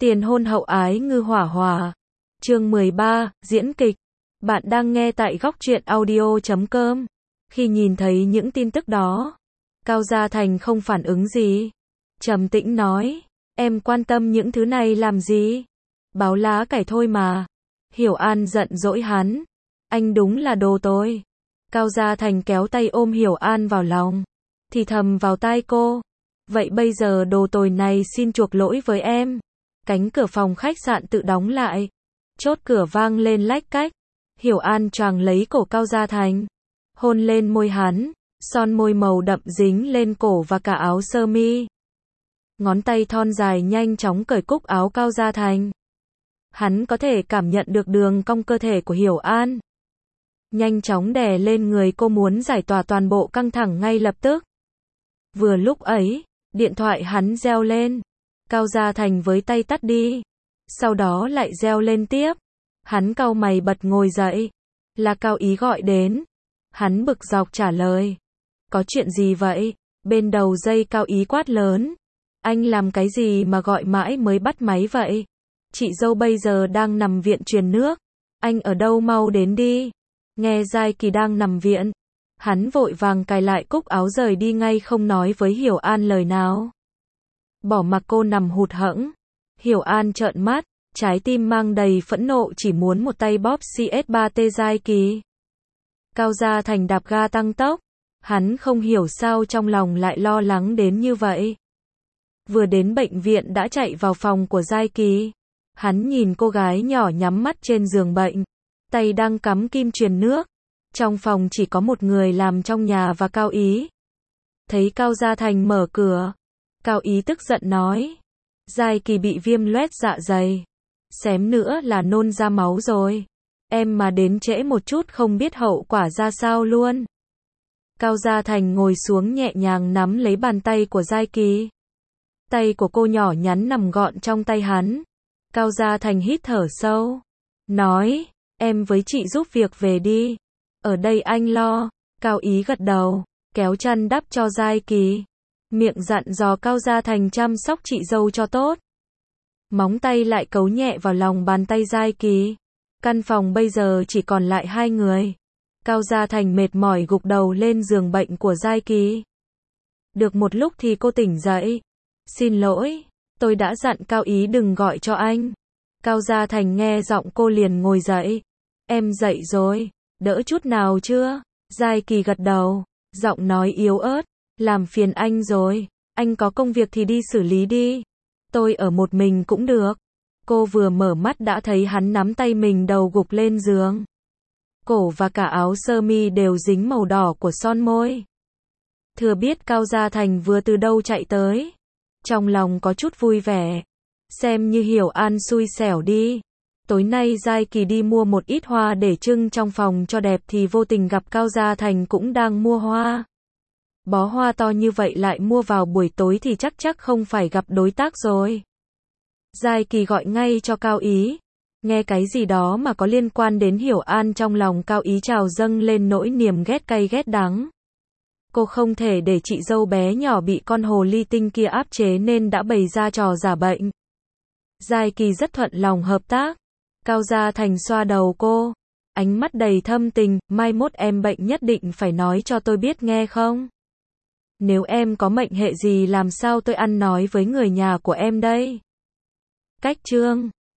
Tiền hôn hậu ái ngư hỏa hòa. Chương 13, diễn kịch. Bạn đang nghe tại góc truyện audio.com. Khi nhìn thấy những tin tức đó, Cao Gia Thành không phản ứng gì. Trầm tĩnh nói, em quan tâm những thứ này làm gì? Báo lá cải thôi mà. Hiểu An giận dỗi hắn. Anh đúng là đồ tôi. Cao Gia Thành kéo tay ôm Hiểu An vào lòng, thì thầm vào tai cô. Vậy bây giờ đồ tồi này xin chuộc lỗi với em. Cánh cửa phòng khách sạn tự đóng lại. Chốt cửa vang lên lách cách. Hiểu An choàng lấy cổ Cao Gia Thành, hôn lên môi hắn, son môi màu đậm dính lên cổ và cả áo sơ mi. Ngón tay thon dài nhanh chóng cởi cúc áo Cao Gia Thành. Hắn có thể cảm nhận được đường cong cơ thể của Hiểu An. Nhanh chóng đè lên người cô, muốn giải tỏa toàn bộ căng thẳng ngay lập tức. Vừa lúc ấy, điện thoại hắn reo lên. Cao Gia Thành với tay tắt đi. Sau đó lại reo lên tiếp. Hắn cau mày bật ngồi dậy. Là Cao Ý gọi đến. Hắn bực dọc trả lời. Có chuyện gì vậy? Bên đầu dây Cao Ý quát lớn. Anh làm cái gì mà gọi mãi mới bắt máy vậy? Chị dâu bây giờ đang nằm viện truyền nước. Anh ở đâu mau đến đi. Nghe Giai Kỳ đang nằm viện. Hắn vội vàng cài lại cúc áo rời đi ngay, không nói với Hiểu An lời nào. Bỏ mặc cô nằm hụt hẫng. Hiểu An trợn mắt, trái tim mang đầy phẫn nộ, chỉ muốn một tay bóp CS3T Giai Kỳ. Cao Gia Thành đạp ga tăng tốc. Hắn không hiểu sao trong lòng lại lo lắng đến như vậy. Vừa đến bệnh viện đã chạy vào phòng của Giai Kỳ. Hắn nhìn cô gái nhỏ nhắm mắt trên giường bệnh, tay đang cắm kim truyền nước. Trong phòng chỉ có một người làm trong nhà và Cao Ý. Thấy Cao Gia Thành mở cửa, Cao Ý tức giận nói. Giai Kỳ bị viêm loét dạ dày. Xém nữa là nôn ra máu rồi. Em mà đến trễ một chút không biết hậu quả ra sao luôn. Cao Gia Thành ngồi xuống nhẹ nhàng nắm lấy bàn tay của Giai Kỳ. Tay của cô nhỏ nhắn nằm gọn trong tay hắn. Cao Gia Thành hít thở sâu. Nói, em với chị giúp việc về đi. Ở đây anh lo. Cao Ý gật đầu, kéo chăn đắp cho Giai Kỳ. Miệng dặn dò Cao Gia Thành chăm sóc chị dâu cho tốt. Móng tay lại cấu nhẹ vào lòng bàn tay Giai Kỳ. Căn phòng bây giờ chỉ còn lại hai người. Cao Gia Thành mệt mỏi gục đầu lên giường bệnh của Giai Kỳ. Được một lúc thì cô tỉnh dậy. Xin lỗi, tôi đã dặn Cao Ý đừng gọi cho anh. Cao Gia Thành nghe giọng cô liền ngồi dậy. Em dậy rồi, đỡ chút nào chưa? Giai Kỳ gật đầu, giọng nói yếu ớt. Làm phiền anh rồi, anh có công việc thì đi xử lý đi. Tôi ở một mình cũng được. Cô vừa mở mắt đã thấy hắn nắm tay mình đầu gục lên giường. Cổ và cả áo sơ mi đều dính màu đỏ của son môi. Thừa biết Cao Gia Thành vừa từ đâu chạy tới. Trong lòng có chút vui vẻ. Xem như Hiểu An xui xẻo đi. Tối nay Giai Kỳ đi mua một ít hoa để trưng trong phòng cho đẹp thì vô tình gặp Cao Gia Thành cũng đang mua hoa. Bó hoa to như vậy lại mua vào buổi tối thì chắc không phải gặp đối tác rồi. Giai Kỳ gọi ngay cho Cao Ý. Nghe cái gì đó mà có liên quan đến Hiểu An, trong lòng Cao Ý trào dâng lên nỗi niềm ghét cay ghét đắng. Cô không thể để chị dâu bé nhỏ bị con hồ ly tinh kia áp chế nên đã bày ra trò giả bệnh. Giai Kỳ rất thuận lòng hợp tác. Cao Gia Thành xoa đầu cô, ánh mắt đầy thâm tình. Mai mốt em bệnh nhất định phải nói cho tôi biết nghe không? Nếu em có mệnh hệ gì làm sao tôi ăn nói với người nhà của em đây? Cách chương